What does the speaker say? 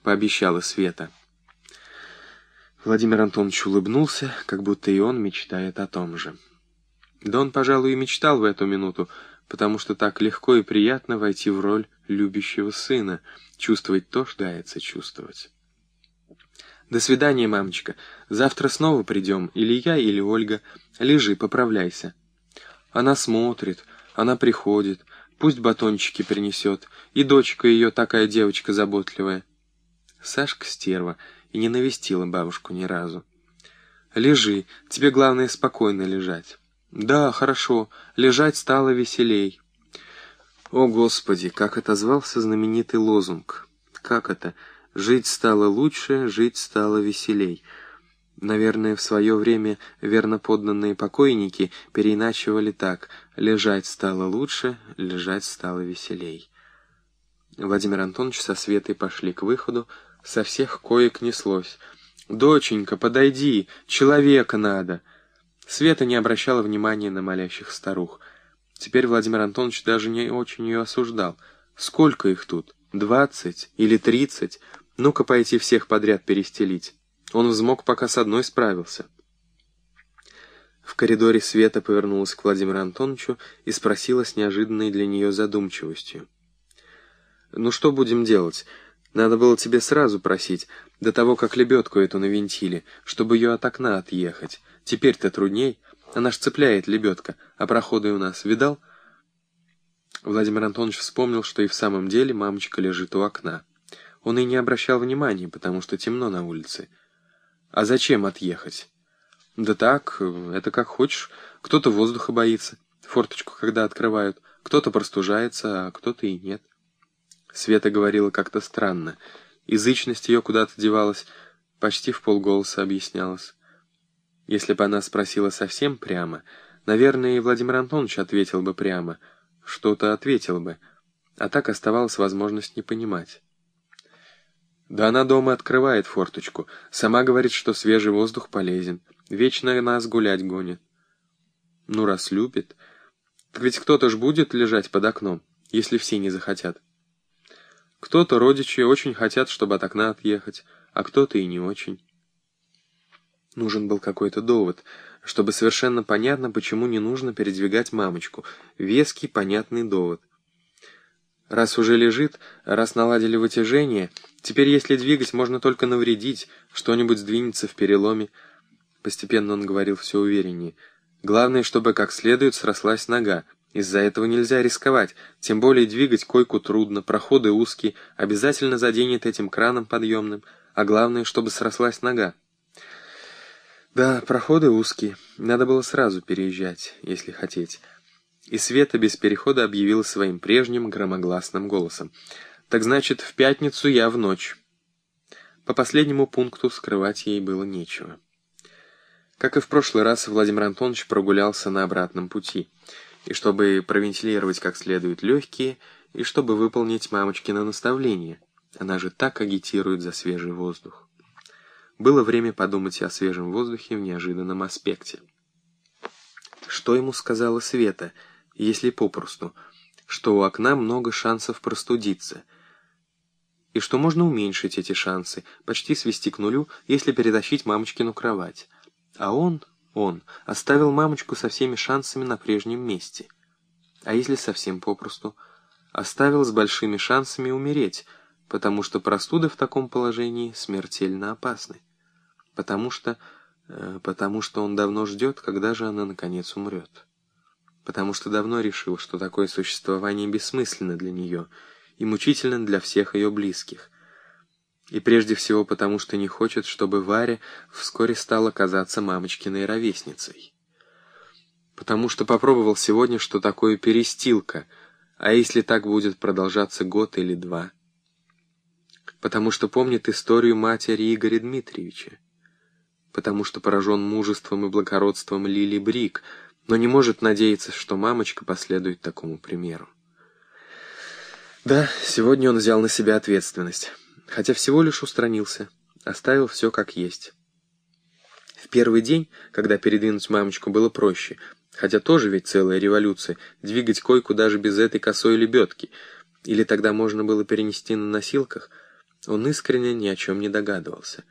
пообещала Света. Владимир Антонович улыбнулся, как будто и он мечтает о том же. Да он, пожалуй, и мечтал в эту минуту, потому что так легко и приятно войти в роль любящего сына, чувствовать то, что дается чувствовать. «До свидания, мамочка. Завтра снова придем, или я, или Ольга. Лежи, поправляйся». Она смотрит, она приходит, пусть батончики принесет, и дочка ее такая девочка заботливая. Сашка стерва и не навестила бабушку ни разу. «Лежи, тебе главное спокойно лежать». «Да, хорошо, лежать стало веселей». О, Господи, как отозвался знаменитый лозунг. Как это? Жить стало лучше, жить стало веселей. Наверное, в свое время верноподданные покойники переиначивали так: лежать стало лучше, лежать стало веселей. Владимир Антонович со Светой пошли к выходу, со всех коек неслось: «Доченька, подойди, человека надо!» Света не обращала внимания на молящих старух. Теперь Владимир Антонович даже не очень ее осуждал. Сколько их тут? 20 или 30? Ну-ка пойти всех подряд перестелить. Он взмок, пока с одной справился. В коридоре Света повернулась к Владимиру Антоновичу и спросила с неожиданной для нее задумчивостью: «Ну что будем делать? Надо было тебе сразу просить, до того, как лебедку эту навинтили, чтобы ее от окна отъехать. Теперь-то трудней. Она ж цепляет, лебедка, а проходы у нас видал?» Владимир Антонович вспомнил, что и в самом деле мамочка лежит у окна. Он и не обращал внимания, потому что темно на улице. «А зачем отъехать?» «Да так, это как хочешь. Кто-то воздуха боится, форточку когда открывают, кто-то простужается, а кто-то и нет». Света говорила как-то странно. Язычность ее куда-то девалась, почти вполголоса объяснялась. Если бы она спросила совсем прямо, наверное, и Владимир Антонович ответил бы прямо, что-то ответил бы, а так оставалась возможность не понимать. «Да она дома открывает форточку, сама говорит, что свежий воздух полезен, вечно нас гулять гонит». «Ну, раз любит, так ведь кто-то ж будет лежать под окном, если все не захотят». «Кто-то, родичи, очень хотят, чтобы от окна отъехать, а кто-то и не очень». Нужен был какой-то довод, чтобы совершенно понятно, почему не нужно передвигать мамочку. Веский, понятный довод. Раз уже лежит, раз наладили вытяжение, теперь если двигать, можно только навредить, что-нибудь сдвинется в переломе. Постепенно он говорил все увереннее. Главное, чтобы как следует срослась нога. Из-за этого нельзя рисковать, тем более двигать койку трудно, проходы узкие, обязательно заденет этим краном подъемным, а главное, чтобы срослась нога. Да, проходы узкие, надо было сразу переезжать, если хотеть. И Света без перехода объявила своим прежним громогласным голосом: «Так значит, в пятницу я в ночь». По последнему пункту скрывать ей было нечего. Как и в прошлый раз, Владимир Антонович прогулялся на обратном пути, и чтобы провентилировать как следует легкие, и чтобы выполнить мамочкино наставление. Она же так агитирует за свежий воздух. Было время подумать о свежем воздухе в неожиданном аспекте. Что ему сказала Света, если попросту, что у окна много шансов простудиться, и что можно уменьшить эти шансы, почти свести к нулю, если перетащить мамочкину кровать. А он оставил мамочку со всеми шансами на прежнем месте. А если совсем попросту, оставил с большими шансами умереть, потому что простуды в таком положении смертельно опасны. Потому что он давно ждет, когда же она наконец умрет. Потому что давно решил, что такое существование бессмысленно для нее и мучительно для всех ее близких. И прежде всего потому, что не хочет, чтобы Варя вскоре стала казаться мамочкиной ровесницей. Потому что попробовал сегодня, что такое перестилка, а если так будет продолжаться год или два. Потому что помнит историю матери Игоря Дмитриевича. Потому что поражен мужеством и благородством Лили Брик, но не может надеяться, что мамочка последует такому примеру. Да, сегодня он взял на себя ответственность, хотя всего лишь устранился, оставил все как есть. В первый день, когда передвинуть мамочку было проще, хотя тоже ведь целая революция, двигать койку даже без этой косой лебедки, или тогда можно было перенести на носилках, Он искренне ни о чем не догадывался.